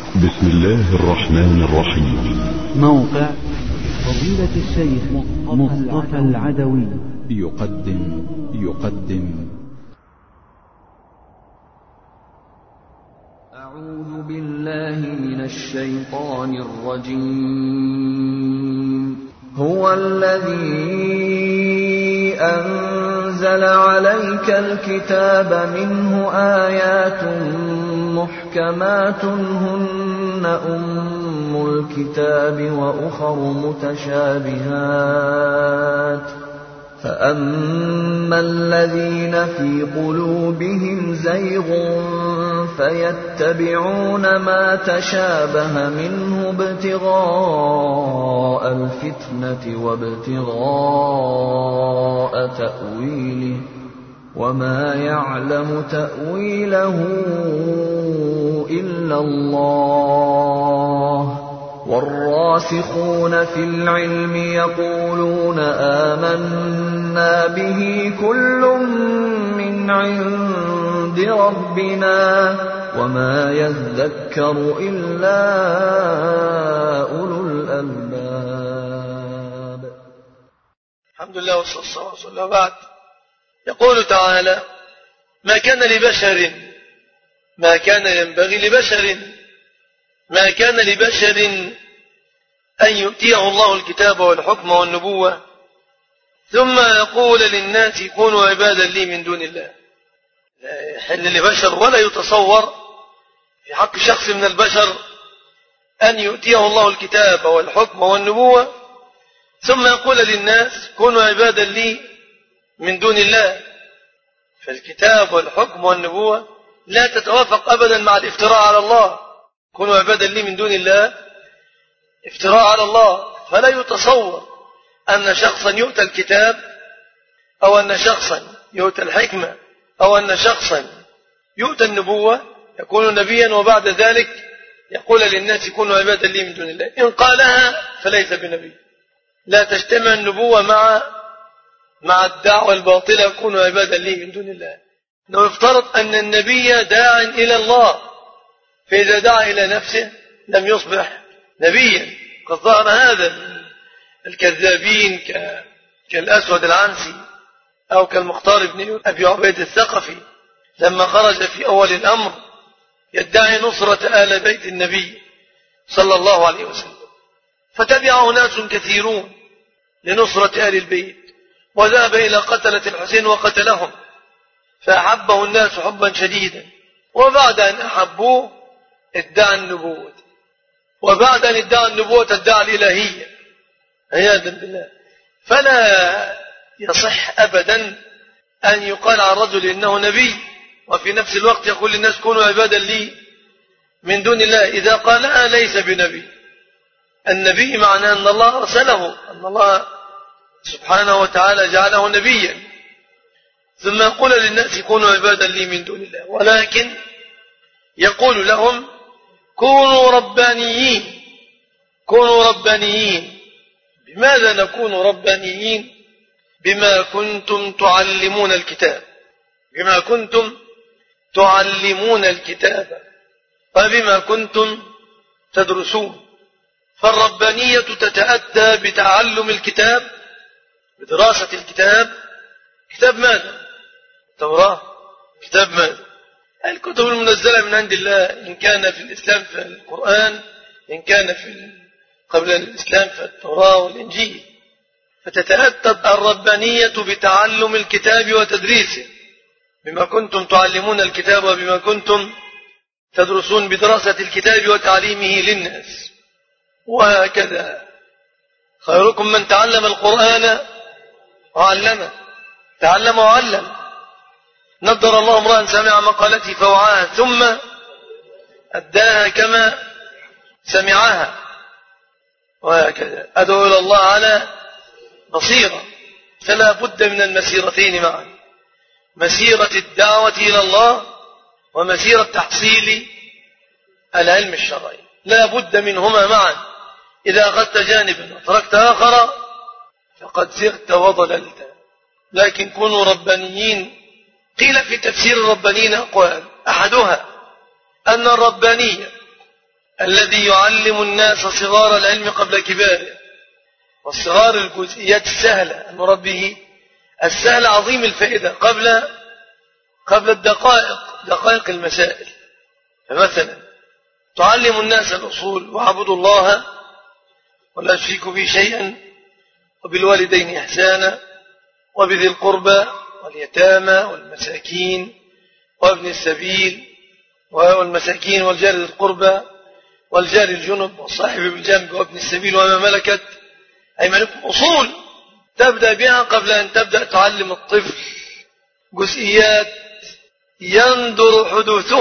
بسم الله الرحمن الرحيم. موقع فضيلة الشيخ مصطفى العدوي يقدم أعوذ بالله من الشيطان الرجيم. هو الذي أنزل عليك الكتاب منه آيات محكمات هن أم الكتاب وأخر متشابهات فأما الذين في قلوبهم زيغ فيتبعون ما تشابه منه ابتغاء الفتنة وابتغاء تأويله وما يعلم تأويله إلا الله والراسخون في العلم يقولون آمنا به كل من عند ربنا وما يذكر إلا أولو الألباب. الحمد لله والصلاة والسلام. بعد يقول تعالى: ما كان لبشر أن يؤتيه الله الكتاب والحكم والنبوة ثم يقول للناس كونوا عبادا لي من دون الله. لا يحل لبشر ولا يتصور في حق شخص من البشر أن يؤتيه الله الكتاب والحكم والنبوة ثم يقول للناس كونوا عبادا لي من دون الله. فالكتاب والحكم والنبوة لا تتوافق أبدا مع الافتراء على الله. كونوا عبادا لي من دون الله افتراء على الله. فلا يتصور أن شخصا يؤتى الكتاب أو أن شخصا يؤتى الحكمة أو أن شخصا يؤتى النبوة يكون نبيا وبعد ذلك يقول للناس كونوا عبادا لي من دون الله. إن قالها فليس بنبي. لا تجتمع النبوة مع الدعوة الباطلة كونوا عبادا لي من دون الله. لو افترض أن النبي داع إلى الله فإذا دعا إلى نفسه لم يصبح نبيا. قد ظهر هذا الكذابين كالأسود العنسي أو كالمختار بن أبي عبيد الثقفي لما خرج في أول الأمر يدعي نصرة آل بيت النبي صلى الله عليه وسلم، فتبعه ناس كثيرون لنصرة آل البيت وذهب إلى قتلة الحسين وقتلهم فأحبه الناس حبا شديدا، وبعد أن أحبوه ادعى النبوة، وبعد أن ادعى النبوة ادعى الإلهية عياذا بالله. فلا يصح أبدا أن يقال عن رجل إنه نبي وفي نفس الوقت يقول للناس كونوا عبادا لي من دون الله. إذا قالها ليس بنبي. النبي معناه أن الله أرسله، أن الله سبحانه وتعالى جعله نبيا، ثم يقول للناس كونوا عبادا لي من دون الله، ولكن يقول لهم كونوا ربانيين. بماذا نكون ربانيين؟ بما كنتم تعلمون الكتاب وبما كنتم تدرسون. فالربانية تتأتى بتعلم الكتاب، بدراسة الكتاب. كتاب ماذا؟ التوراة. كتاب ماذا؟ الكتب المنزلة من عند الله، إن كان في الإسلام في القرآن، إن كان قبل الإسلام في التوراة والإنجيل. فتتأتى الربانية بتعلم الكتاب وتدريسه، بما كنتم تعلمون الكتاب وبما كنتم تدرسون، بدراسة الكتاب وتعليمه للناس. وهكذا خيركم من تعلم القرآن وعلمه. تعلم وعلم. نضر الله امرأ سمع مقالتي فوعاها ثم أداها كما سمعها. وهكذا أدعو إلى الله على بصيرة. فلا بد من المسيرتين معا، مسيرة الدعوة إلى الله ومسيرة تحصيل العلم الشرعي. لا بد منهما معا. إذا أخذت جانبا وتركت آخر فقد زغت وضللت. لكن كونوا ربانيين. قيل في تفسير الربانيين أقوال، أحدها أن الربانية الذي يعلم الناس صغار العلم قبل كباره، والصغار الجزئيات السهلة المراد به السهل عظيم الفائدة قبل دقائق المسائل. فمثلا تعلم الناس الأصول واعبدوا الله ولا تشركوا به شيئا وبالوالدين إحسانا وبذي القربى واليتامى والمساكين وابن السبيل والمساكين والجار ذي القربى والجار الجنب والصاحب بالجنب وابن السبيل وما ملكت أيمانكم. أصول تبدأ بها قبل أن تبدأ تعلم الطفل جزئيات يندر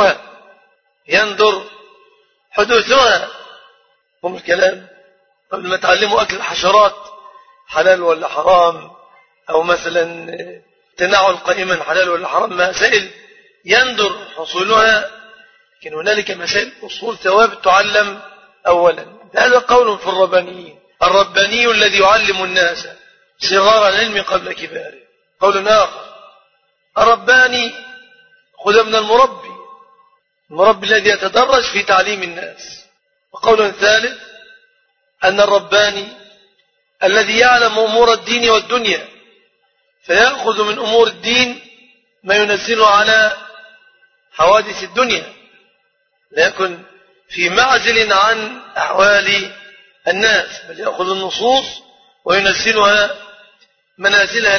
حدوثها هم الكلام قبل ما تعلموا أكل الحشرات حلال ولا حرام، أو مثلا تناول قائما حلال ولا حرام، مسائل يندر حصولها. لكن هنالك مسائل أصول ثوابت تعلم أولا. هذا قول في الرباني الذي يعلم الناس صغار العلم قبل كباره. قول آخر الرباني خذ من المربي الذي يتدرج في تعليم الناس. وقول ثالث أن الرباني الذي يعلم أمور الدين والدنيا فيأخذ من أمور الدين ما ينزله على حوادث الدنيا، لا يكن في معزل عن أحوال الناس، بل يأخذ النصوص وينزلها منازلها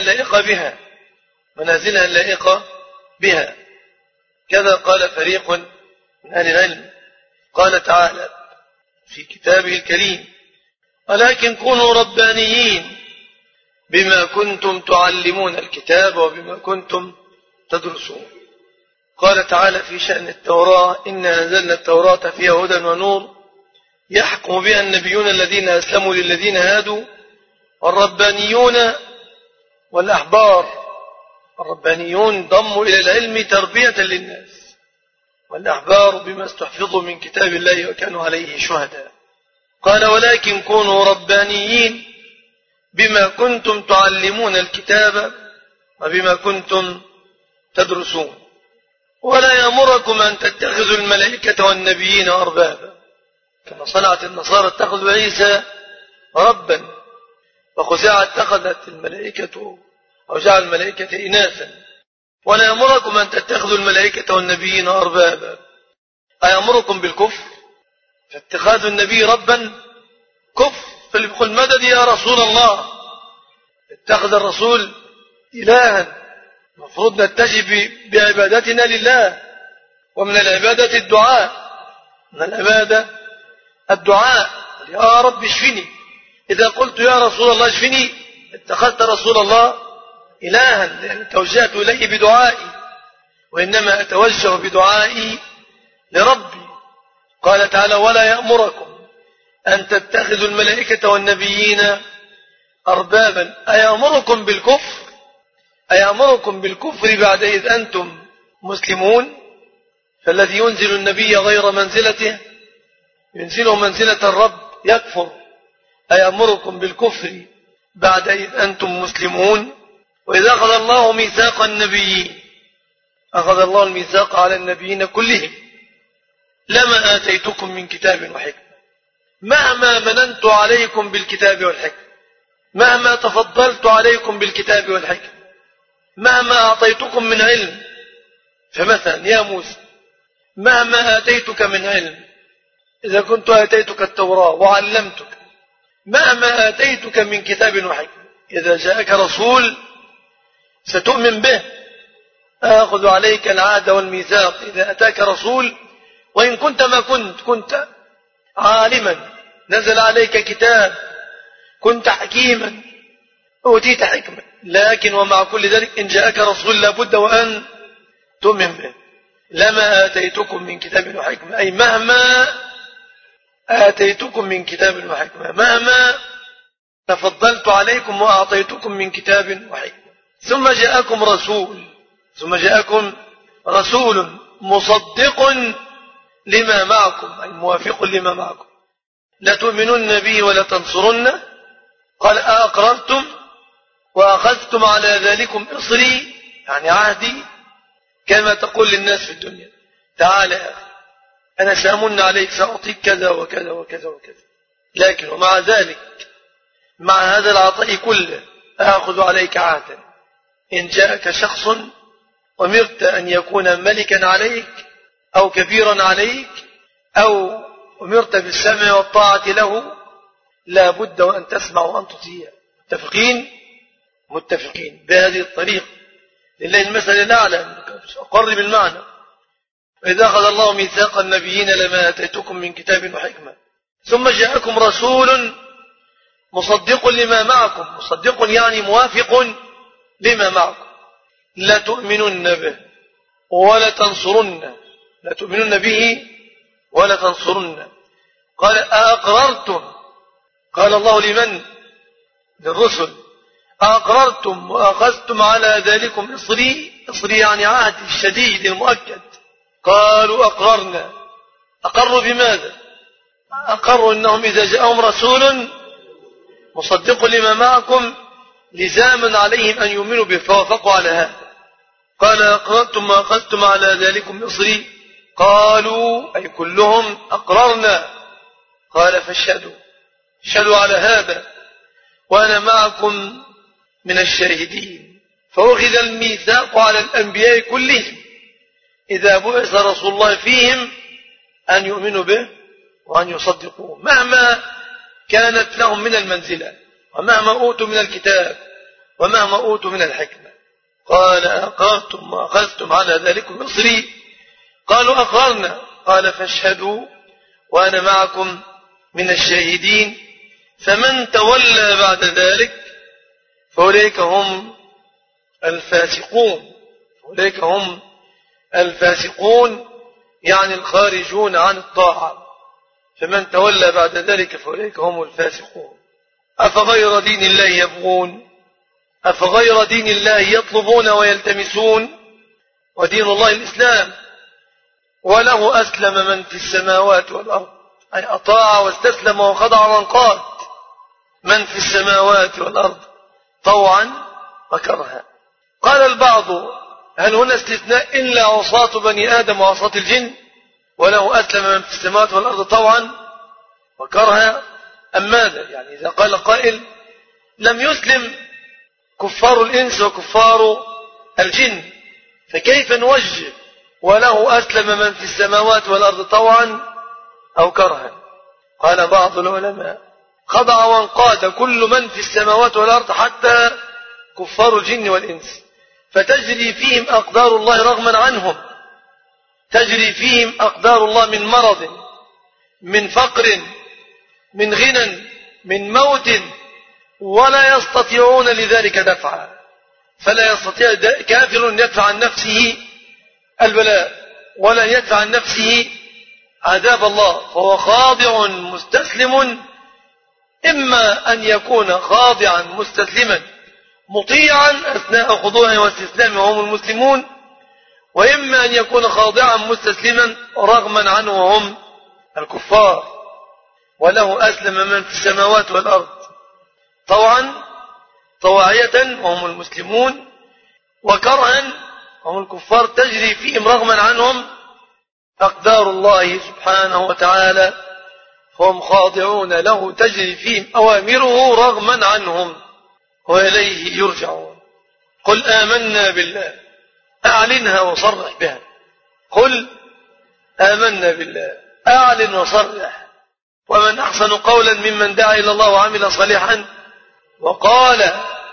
اللائقة بها. كذا قال فريق من أهل العلم. قال تعالى في كتابه الكريم ولكن كونوا ربانيين بما كنتم تعلمون الكتاب وبما كنتم تدرسون. قال تعالى في شأن التوراة إنا أنزلنا التوراة فيها هدى ونور يحكم بها النبيون الذين أسلموا للذين هادوا والربانيون والأحبار. الربانيون ضموا إلى العلم تربية للناس، والأحبار بما استحفظوا من كتاب الله وكانوا عليه شهداء. قال ولكن كونوا ربانيين بما كنتم تعلمون الكتاب وبما كنتم تدرسون. ولا يأمركم أن تتخذوا الملائكة والنبيين أربابا كما صنعت النصارى اتخذوا عيسى ربا، وخزاعة اتخذت الملائكة أو جعل الملائكة إناثا. ولا يأمركم أن تتخذوا الملائكة والنبيين أربابا أيأمركم بالكفر؟ فاتخاذ النبي ربا كفر. فليقل مدد يا رسول الله، اتخذ الرسول إلها. المفروض نتجه بعبادتنا لله، ومن العبادة الدعاء يا رب اشفني. إذا قلت يا رسول الله اشفني اتخذت رسول الله إلها، لأن توجهت إليه بدعائي، وإنما أتوجه بدعائي لربي. قال تعالى ولا يأمركم أن تتخذوا الملائكة والنبيين أربابا أيأمركم بالكفر بعد إذ أنتم مسلمون؟ فالذي ينزل النبي غير منزلته ينزله منزلة الرب يكفر. أيأمركم بالكفر بعد إذ أنتم مسلمون؟ وإذا أخذ الله ميثاق النبيين أخذ الله الميثاق على النبيين كلهم لما آتيتكم من كتاب وحكمة، مهما مننت عليكم بالكتاب والحكمة، مهما تفضلت عليكم بالكتاب والحكمة، مهما أعطيتكم من علم. فمثلا يا موسى مهما آتيتك من علم، إذا كنت آتيتك التوراة وعلمتك، مهما آتيتك من كتاب وحكمة، إذا جاءك رسول ستؤمن به. آخذ عليك العهد والميثاق إذا أتاك رسول، وإن كنت ما كنت عالما نزل عليك كتاب، كنت حكيما أوتيت حكمة، لكن ومع كل ذلك إن جاءك رسول لابد وأن تؤمن به. لما آتيتكم من كتاب وحكمة، أي مهما آتيتكم من كتاب وحكمة، مهما تفضلت عليكم وأعطيتكم من كتاب وحكمة. ثم جاءكم رسول مصدق لما معكم، أي موافق لما معكم، لا تؤمنون به ولا تنصرن. قال أأقررتم وأخذتم على ذلكم إصري، يعني عهدي، كما تقول للناس في الدنيا تعالى أنا سأمن عليك، سأعطيك كذا وكذا وكذا وكذا، لكن ومع ذلك مع هذا العطاء كله أخذ عليك عهدا، إن جاءك شخص أمرت أن يكون ملكا عليك أو كبيرا عليك أو أمرت بالسمع والطاعة له، لا بد وأن تسمع وأن تطيع. متفقين بهذه الطريقة، لله المثل الأعلى. أقرب المعنى: وإذا أخذ الله ميثاق النبيين لما آتيتكم من كتاب وحكمة ثم جاءكم رسول مصدق لما معكم، مصدق يعني موافق لما معكم، لا تؤمنن به ولا تنصرن، لا تؤمنن به ولا تنصرن. قال أأقررتم، قال الله لمن؟ للرسل: أأقررتم وأخذتم على ذلكم إصري يعني عهد الشديد المؤكد. قالوا أقررنا. أقروا بماذا؟ أقروا أنهم إذا جاءهم رسول مصدق لما معكم لزاما عليهم أن يؤمنوا به، فوافقوا على هذا. قال أقررتم وأخذتم على ذلكم إصري، قالوا أي كلهم أقررنا. قال فاشهدوا على هذا وأنا معكم من الشاهدين. فأخذ الميثاق على الأنبياء كلهم إذا بعث رسول الله فيهم أن يؤمنوا به وأن يصدقوه مهما كانت لهم من المنزلة ومهما أوتوا من الكتاب ومهما أوتوا من الحكمة. قال أقررتم وأخذتم على ذلكم إصري، قالوا أقررنا. قال فاشهدوا وأنا معكم من الشاهدين. فمن تولى بعد ذلك فأولئك هم الفاسقون. أولئك هم الفاسقون يعني الخارجون عن الطاعة. فمن تولى بعد ذلك فأولئك هم الفاسقون. أفغير دين الله يبغون، أفغير دين الله يطلبون ويلتمسون، ودين الله الإسلام، وله أسلم من في السماوات والأرض، أي أطاع واستسلم وخضع وانقاد من في السماوات والأرض طوعا وكرها. قال البعض: هل هنا استثناء إلا عصاة بني آدم وعصاة الجن؟ وله أسلم من في السماوات والأرض طوعا وكرها، أم ماذا؟ يعني إذا قال قائل: لم يسلم كفار الإنس وكفار الجن، فكيف نوجه وله أسلم من في السماوات والأرض طوعا أو كرها؟ قال بعض العلماء: خضع وانقاد كل من في السماوات والأرض حتى كفار الجن والإنس، فتجري فيهم أقدار الله رغما عنهم، تجري فيهم أقدار الله من مرض، من فقر، من غنى، من موت، ولا يستطيعون لذلك دفعا. فلا يستطيع كافر أن يدفع عن نفسه البلاء ولا يدفع عن نفسه عذاب الله، فهو خاضع مستسلم، إما أن يكون خاضعا مستسلما مطيعا أثناء خضوعه واستسلامه وهم المسلمون، وإما أن يكون خاضعا مستسلما رغما عنه وهم الكفار. وله أسلم من في السماوات والأرض طوعا طواعية وهم المسلمون، وكرها وهم الكفار، تجري فيهم رغما عنهم أقدار الله سبحانه وتعالى، فهم خاضعون له، تجري فيهم أوامره رغما عنهم وإليه يرجعون. قل آمنا بالله، أعلنها وصرح بها. قل آمنا بالله، أعلن وصرح. ومن أحسن قولا ممن دعا إلى الله وعمل صالحا وقال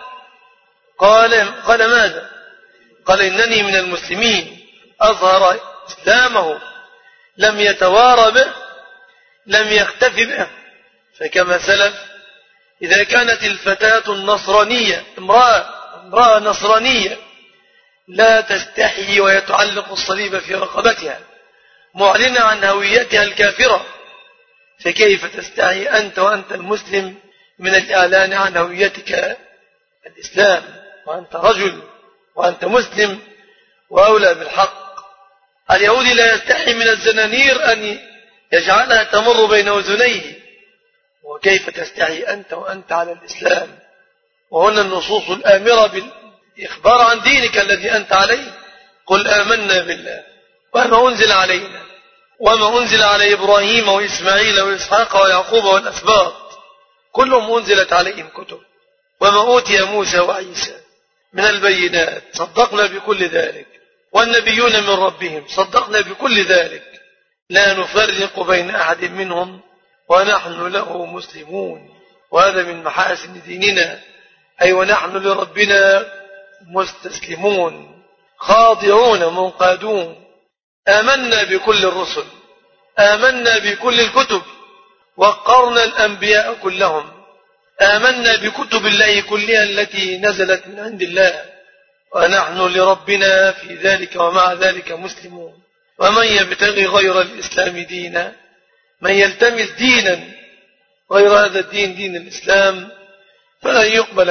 ماذا؟ قال إنني من المسلمين. أظهر إسلامه، لم يتوارى به، لم يختف به. فكما سلف إذا كانت الفتاة النصرانية امرأة نصرانية لا تستحي ويتعلق الصليب في رقبتها معلنة عن هويتها الكافرة، فكيف تستحي أنت وأنت المسلم من الإعلان عن هويتك الإسلام، وأنت رجل وأنت مسلم وأولى بالحق. اليهودي لا يستحي من الزنانير أن يجعلها تمر بين أذنيه، وكيف تستحي أنت وأنت على الإسلام؟ وهنا النصوص الآمرة بالإخبار عن دينك الذي أنت عليه. قل آمنا بالله وما أنزل علينا وما أنزل على إبراهيم وإسماعيل وإسحاق ويعقوب والأسباط كلهم أنزلت عليهم كتب، وما أوتي موسى وعيسى من البينات صدقنا بكل ذلك، والنبيون من ربهم صدقنا بكل ذلك، لا نفرق بين أحد منهم ونحن له مسلمون. وهذا من محاسن ديننا، أي ونحن لربنا مستسلمون خاضعون منقادون. آمنا بكل الرسل، آمنا بكل الكتب، وقرنا الأنبياء كلهم، آمنا بكتب الله كلها التي نزلت من عند الله، ونحن لربنا في ذلك ومع ذلك مسلمون. ومن يبتغي غير الإسلام دينا، من يلتمس دينا غير هذا الدين دين الإسلام فلن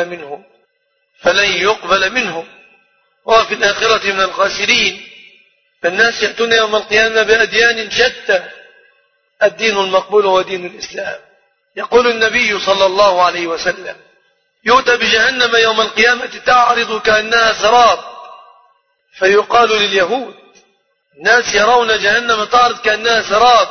يقبل منه وفي الآخرة من الخاسرين. فالناس يأتون يوم القيامة بأديان شتى، الدين المقبول هو دين الإسلام. يقول النبي صلى الله عليه وسلم: يؤتى بجهنم يوم القيامة تعرض كأنها سراب، فيقال لليهود: الناس يرون جهنم تعرض كأنها سراب،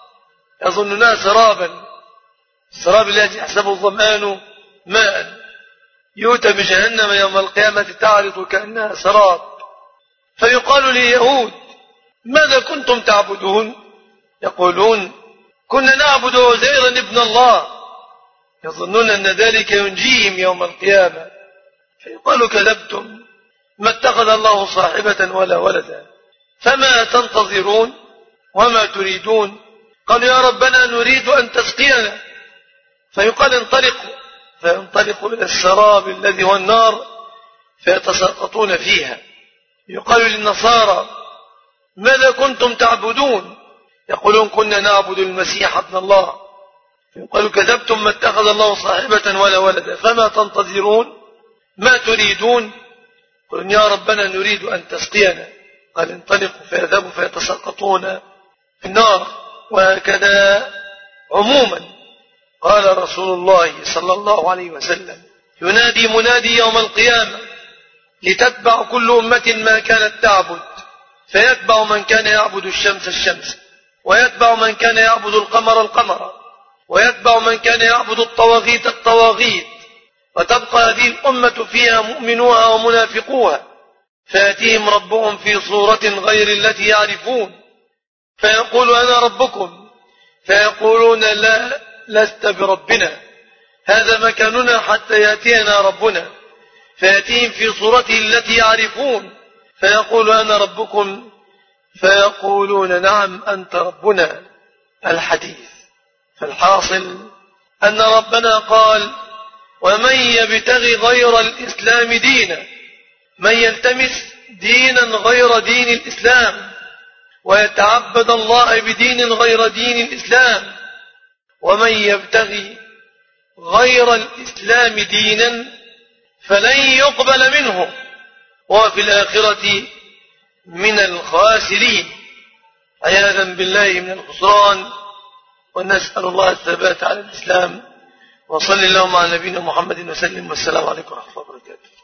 يظنونها سرابا، السراب الذي يحسبه الظمآن ماء. يؤتى بجهنم يوم القيامة تعرض كأنها سراب، فيقال لليهود: ماذا كنتم تعبدون؟ يقولون: كنا نعبد عزيرا ابن الله، يظنون أن ذلك ينجيهم يوم القيامة. فيقال: كذبتم، ما اتخذ الله صاحبة ولا ولدا، فما تنتظرون وما تريدون؟ قالوا: يا ربنا نريد أن تسقينا. فيقال: انطلقوا، فينطلقوا إلى السراب الذي هو النار فيتساقطون فيها. يقال للنصارى: ماذا كنتم تعبدون؟ يقولون: كنا نعبد المسيح ابن الله. يقول: كذبتم، ما اتخذ الله صاحبة ولا ولدا، فما تنتظرون ما تريدون؟ يقولون: يا ربنا نريد أن تسقينا. قال: انطلقوا، فيذهبوا فيتساقطون في النار. وهكذا عموما قال رسول الله صلى الله عليه وسلم: ينادي منادي يوم القيامة لتتبع كل أمة ما كانت تعبد، فيتبع من كان يعبد الشمس الشمس، ويتبع من كان يعبد القمر القمر، ويتبع من كان يعبد الطواغيت الطواغيت، وتبقى هذه الأمة فيها مؤمنوها ومنافقوها، فيأتيهم ربهم في صورة غير التي يعرفون، فيقول: أنا ربكم، فيقولون: لا، لست بربنا، هذا مكاننا حتى يأتينا ربنا. فيأتيهم في صورته التي يعرفون، فيقول: أنا ربكم، فيقولون: نعم أنت ربنا. الحديث. فالحاصل أن ربنا قال: ومن يبتغي غير الإسلام دينا، من يلتمس دينا غير دين الإسلام ويتعبد الله بدين غير دين الإسلام، ومن يبتغي غير الإسلام دينا فلن يقبل منه وفي الآخرة من الخاسرين. عياذا بالله من الخسران، ونسأل الله الثبات على الإسلام. وصلى اللهم على نبينا محمد وسلم، والسلام عليكم ورحمة الله وبركاته.